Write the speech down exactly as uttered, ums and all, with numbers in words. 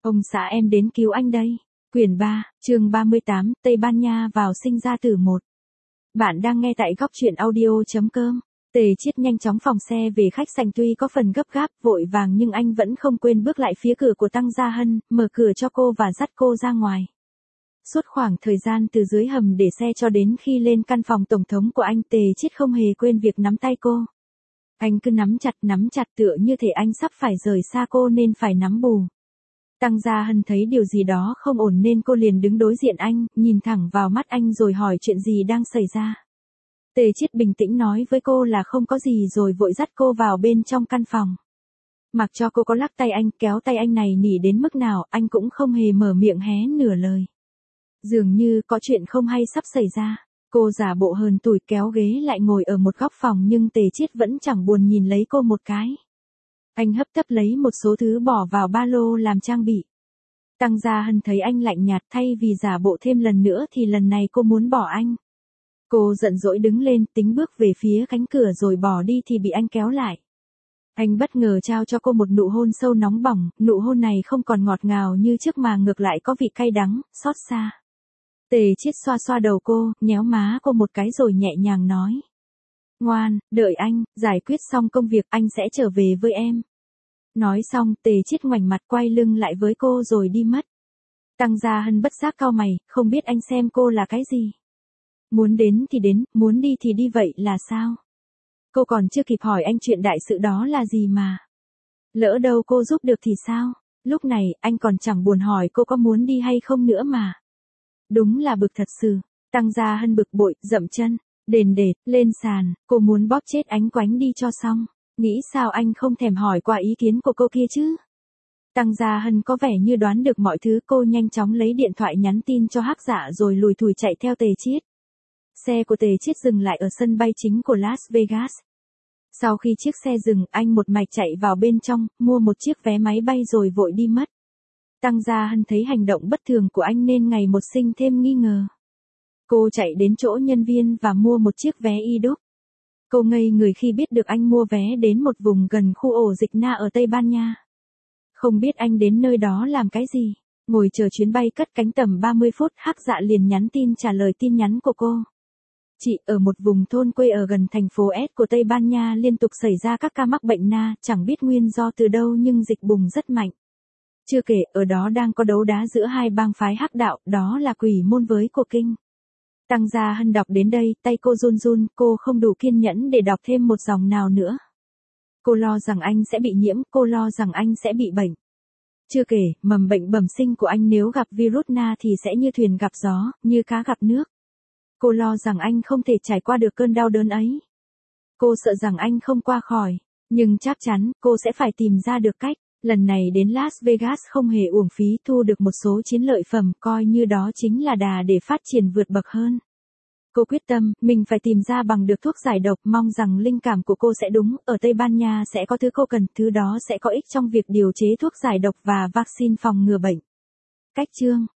Ông xã em đến cứu anh đây. Quyển ba, chương ba mươi tám, Tây Ban Nha vào sinh ra tử một. Bạn đang nghe tại góc truyện audio.com. Tề Chiết nhanh chóng phòng xe về khách sạn, tuy có phần gấp gáp, vội vàng nhưng anh vẫn không quên bước lại phía cửa của Tăng Gia Hân, mở cửa cho cô và dắt cô ra ngoài. Suốt khoảng thời gian từ dưới hầm để xe cho đến khi lên căn phòng tổng thống của anh, Tề Chiết không hề quên việc nắm tay cô. Anh cứ nắm chặt nắm chặt tựa như thể anh sắp phải rời xa cô nên phải nắm bù. Tăng Gia Hân thấy điều gì đó không ổn nên cô liền đứng đối diện anh, nhìn thẳng vào mắt anh rồi hỏi chuyện gì đang xảy ra. Tề Chiết bình tĩnh nói với cô là không có gì rồi vội dắt cô vào bên trong căn phòng. Mặc cho cô có lắc tay anh, kéo tay anh này nỉ đến mức nào, anh cũng không hề mở miệng hé nửa lời. Dường như có chuyện không hay sắp xảy ra. Cô giả bộ hờn tủi kéo ghế lại ngồi ở một góc phòng nhưng Tề Chiết vẫn chẳng buồn nhìn lấy cô một cái. Anh hấp tấp lấy một số thứ bỏ vào ba lô làm trang bị. Tăng Gia Hân thấy anh lạnh nhạt, thay vì giả bộ thêm lần nữa thì lần này cô muốn bỏ anh. Cô giận dỗi đứng lên tính bước về phía cánh cửa rồi bỏ đi thì bị anh kéo lại. Anh bất ngờ trao cho cô một nụ hôn sâu nóng bỏng, nụ hôn này không còn ngọt ngào như trước mà ngược lại có vị cay đắng, xót xa. Tề Chiết xoa xoa đầu cô, nhéo má cô một cái rồi nhẹ nhàng nói. Ngoan, đợi anh, giải quyết xong công việc anh sẽ trở về với em. Nói xong, Tề Chiết ngoảnh mặt quay lưng lại với cô rồi đi mất. Tăng Gia Hân bất giác cau mày, không biết anh xem cô là cái gì. Muốn đến thì đến, muốn đi thì đi vậy là sao? Cô còn chưa kịp hỏi anh chuyện đại sự đó là gì mà. Lỡ đâu cô giúp được thì sao? Lúc này, anh còn chẳng buồn hỏi cô có muốn đi hay không nữa mà. Đúng là bực thật sự. Tăng Gia Hân bực bội, dậm chân, đền đệt, lên sàn, cô muốn bóp chết Ánh Quánh đi cho xong. Nghĩ sao anh không thèm hỏi qua ý kiến của cô kia chứ? Tăng Gia Hân có vẻ như đoán được mọi thứ, cô nhanh chóng lấy điện thoại nhắn tin cho Hắc Dạ rồi lùi thủi chạy theo Tề Chiết. Xe của Tề Chiết dừng lại ở sân bay chính của Las Vegas. Sau khi chiếc xe dừng, anh một mạch chạy vào bên trong, mua một chiếc vé máy bay rồi vội đi mất. Tăng Gia Hân thấy hành động bất thường của anh nên ngày một sinh thêm nghi ngờ. Cô chạy đến chỗ nhân viên và mua một chiếc vé y đúc. Cô ngây người khi biết được anh mua vé đến một vùng gần khu ổ dịch Na ở Tây Ban Nha. Không biết anh đến nơi đó làm cái gì. Ngồi chờ chuyến bay cất cánh tầm ba mươi phút, Hắc Dạ liền nhắn tin trả lời tin nhắn của cô. Chị, ở một vùng thôn quê ở gần thành phố S của Tây Ban Nha liên tục xảy ra các ca mắc bệnh Na, chẳng biết nguyên do từ đâu nhưng dịch bùng rất mạnh. Chưa kể, ở đó đang có đấu đá giữa hai bang phái hắc đạo, đó là Quỷ Môn với Cô Kinh. Tăng Gia Hân đọc đến đây, tay cô run run, cô không đủ kiên nhẫn để đọc thêm một dòng nào nữa. Cô lo rằng anh sẽ bị nhiễm, cô lo rằng anh sẽ bị bệnh. Chưa kể, mầm bệnh bẩm sinh của anh nếu gặp virus Na thì sẽ như thuyền gặp gió, như cá gặp nước. Cô lo rằng anh không thể trải qua được cơn đau đớn ấy. Cô sợ rằng anh không qua khỏi, nhưng chắc chắn, cô sẽ phải tìm ra được cách. Lần này đến Las Vegas không hề uổng phí, thu được một số chiến lợi phẩm, coi như đó chính là đà để phát triển vượt bậc hơn. Cô quyết tâm, mình phải tìm ra bằng được thuốc giải độc, mong rằng linh cảm của cô sẽ đúng, ở Tây Ban Nha sẽ có thứ cô cần, thứ đó sẽ có ích trong việc điều chế thuốc giải độc và vaccine phòng ngừa bệnh. Cách chương